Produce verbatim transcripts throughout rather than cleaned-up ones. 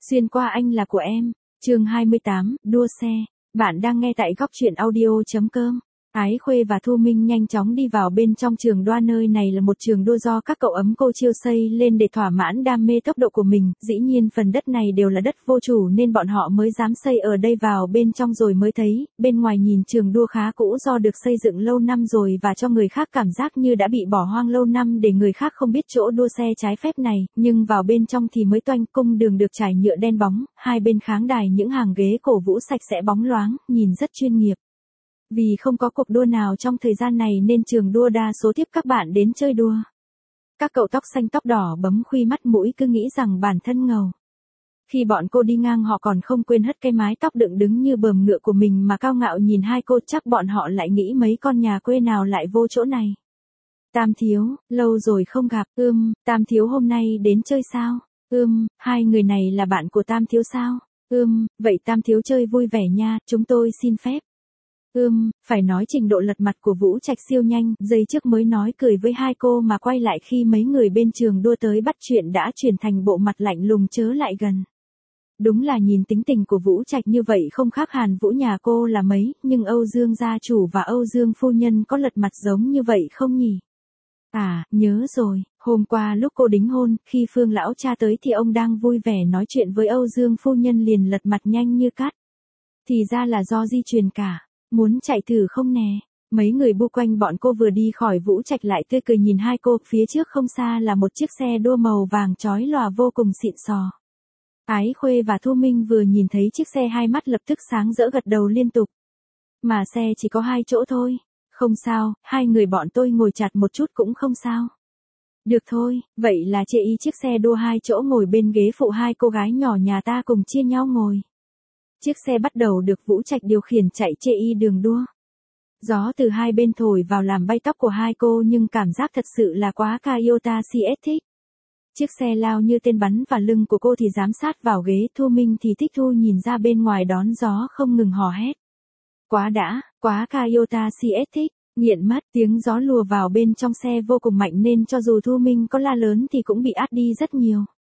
Xuyên qua anh là của em, chương hai mươi tám, đua xe. Bạn đang nghe tại góc truyện audio.com. Ái Khuê và Thu Minh nhanh chóng đi vào bên trong trường đoa. Nơi này là một trường đua do các cậu ấm cô chiêu xây lên để thỏa mãn đam mê tốc độ của mình. Dĩ nhiên phần đất này đều là đất vô chủ nên bọn họ mới dám xây ở đây. Vào bên trong rồi mới thấy, bên ngoài nhìn trường đua khá cũ do được xây dựng lâu năm rồi và cho người khác cảm giác như đã bị bỏ hoang lâu năm để người khác không biết chỗ đua xe trái phép này. Nhưng vào bên trong thì mới toanh. Cung đường được trải nhựa đen bóng, hai bên kháng đài những hàng ghế cổ vũ sạch sẽ bóng loáng, nhìn rất chuyên nghiệp. Vì không có cuộc đua nào trong thời gian này nên trường đua đa số tiếp các bạn đến chơi đua. Các cậu tóc xanh tóc đỏ bấm khuy mắt mũi cứ nghĩ rằng bản thân ngầu. Khi bọn cô đi ngang họ còn không quên hất cái mái tóc đựng đứng như bờm ngựa của mình mà cao ngạo nhìn hai cô. Chắc bọn họ lại nghĩ mấy con nhà quê nào lại vô chỗ này. Tam Thiếu, lâu rồi không gặp. Ưm, Tam Thiếu hôm nay đến chơi sao? Ưm, hai người này là bạn của Tam Thiếu sao? Ưm, vậy Tam Thiếu chơi vui vẻ nha, chúng tôi xin phép. Ưm, phải nói trình độ lật mặt của Vũ Trạch siêu nhanh, giây trước mới nói cười với hai cô mà quay lại khi mấy người bên trường đua tới bắt chuyện đã chuyển thành bộ mặt lạnh lùng chớ lại gần. Đúng là nhìn tính tình của Vũ Trạch như vậy không khác Hàn Vũ nhà cô là mấy, nhưng Âu Dương gia chủ và Âu Dương phu nhân có lật mặt giống như vậy không nhỉ? À, nhớ rồi, hôm qua lúc cô đính hôn, khi Phương lão cha tới thì ông đang vui vẻ nói chuyện với Âu Dương phu nhân liền lật mặt nhanh như cát. Thì ra là do di truyền cả. Muốn chạy thử không nè? Mấy người bu quanh bọn cô vừa đi khỏi Vũ Trạch lại tươi cười nhìn hai cô. Phía trước không xa là một chiếc xe đua màu vàng chói lòa vô cùng xịn sò. Ái Khuê và Thu Minh vừa nhìn thấy chiếc xe hai mắt lập tức sáng rỡ gật đầu liên tục. Mà xe chỉ có hai chỗ thôi. Không sao, hai người bọn tôi ngồi chặt một chút cũng không sao. Được thôi, vậy là chê ý chiếc xe đua hai chỗ ngồi bên ghế phụ hai cô gái nhỏ nhà ta cùng chia nhau ngồi. Chiếc xe bắt đầu được Vũ Trạch điều khiển chạy chê y đường đua. Gió từ hai bên thổi vào làm bay tóc của hai cô nhưng cảm giác thật sự là quá Toyota xê ét thích. Chiếc xe lao như tên bắn và lưng của cô thì giám sát vào ghế. Thu Minh thì thích thu nhìn ra bên ngoài đón gió không ngừng hò hét. Quá đã, quá Toyota xê ét thích, nghiện mất. Tiếng gió lùa vào bên trong xe vô cùng mạnh nên cho dù Thu Minh có la lớn thì cũng bị át đi rất nhiều.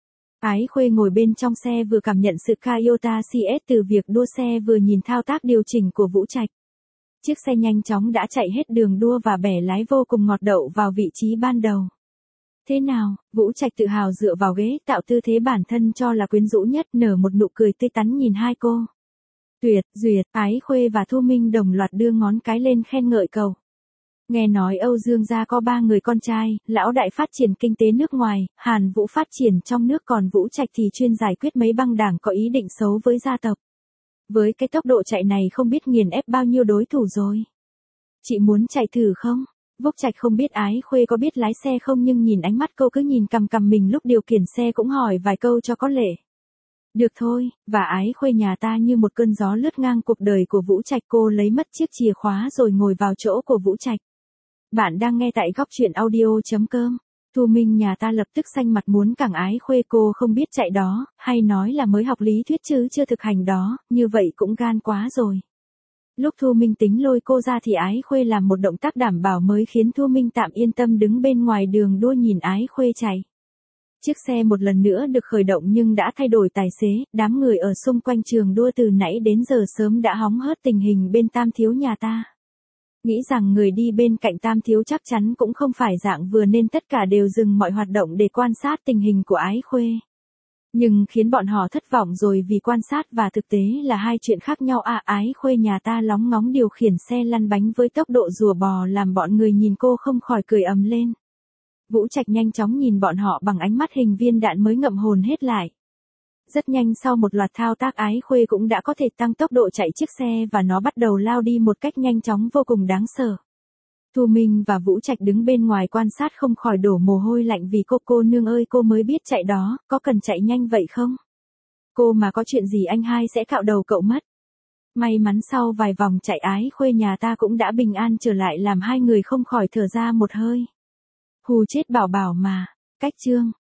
Ái Khuê ngồi bên trong xe vừa cảm nhận sự Toyota xê ét từ việc đua xe vừa nhìn thao tác điều chỉnh của Vũ Trạch. Chiếc xe nhanh chóng đã chạy hết đường đua và bẻ lái vô cùng ngọt đậu vào vị trí ban đầu. Thế nào? Vũ Trạch tự hào dựa vào ghế tạo tư thế bản thân cho là quyến rũ nhất, nở một nụ cười tươi tắn nhìn hai cô. Tuyệt, duyệt. Ái Khuê và Thu Minh đồng loạt đưa ngón cái lên khen ngợi cậu. Nghe nói Âu Dương gia có ba người con trai, lão đại phát triển kinh tế nước ngoài, Hàn Vũ phát triển trong nước còn Vũ Trạch thì chuyên giải quyết mấy băng đảng có ý định xấu với gia tộc. Với cái tốc độ chạy này không biết nghiền ép bao nhiêu đối thủ rồi. Chị muốn chạy thử không? Vũ Trạch không biết Ái Khuê có biết lái xe không nhưng nhìn ánh mắt cô cứ nhìn cằm cằm mình lúc điều khiển xe cũng hỏi vài câu cho có lệ. Được thôi, và Ái Khuê nhà ta như một cơn gió lướt ngang cuộc đời của Vũ Trạch. Cô lấy mất chiếc chìa khóa rồi ngồi vào chỗ của Vũ Trạch. Bạn đang nghe tại góc truyện audio.com. Thu Minh nhà ta lập tức xanh mặt muốn cẳng Ái Khuê cô không biết chạy đó, hay nói là mới học lý thuyết chứ chưa thực hành đó, như vậy cũng gan quá rồi. Lúc Thu Minh tính lôi cô ra thì Ái Khuê làm một động tác đảm bảo mới khiến Thu Minh tạm yên tâm đứng bên ngoài đường đua nhìn Ái Khuê chạy. Chiếc xe một lần nữa được khởi động nhưng đã thay đổi tài xế, đám người ở xung quanh trường đua từ nãy đến giờ sớm đã hóng hớt tình hình bên Tam Thiếu nhà ta. Nghĩ rằng người đi bên cạnh Tam Thiếu chắc chắn cũng không phải dạng vừa nên tất cả đều dừng mọi hoạt động để quan sát tình hình của Ái Khuê. Nhưng khiến bọn họ thất vọng rồi vì quan sát và thực tế là hai chuyện khác nhau à. Ái Khuê nhà ta lóng ngóng điều khiển xe lăn bánh với tốc độ rùa bò làm bọn người nhìn cô không khỏi cười ầm lên. Vũ Trạch nhanh chóng nhìn bọn họ bằng ánh mắt hình viên đạn mới ngậm hồn hết lại. Rất nhanh sau một loạt thao tác Ái Khuê cũng đã có thể tăng tốc độ chạy chiếc xe và nó bắt đầu lao đi một cách nhanh chóng vô cùng đáng sợ. Thu Minh và Vũ Trạch đứng bên ngoài quan sát không khỏi đổ mồ hôi lạnh vì cô cô nương ơi cô mới biết chạy đó, có cần chạy nhanh vậy không? Cô mà có chuyện gì anh hai sẽ cạo đầu cậu mất. May mắn sau vài vòng chạy Ái Khuê nhà ta cũng đã bình an trở lại làm hai người không khỏi thở ra một hơi. Hù chết bảo bảo mà. Cách chương.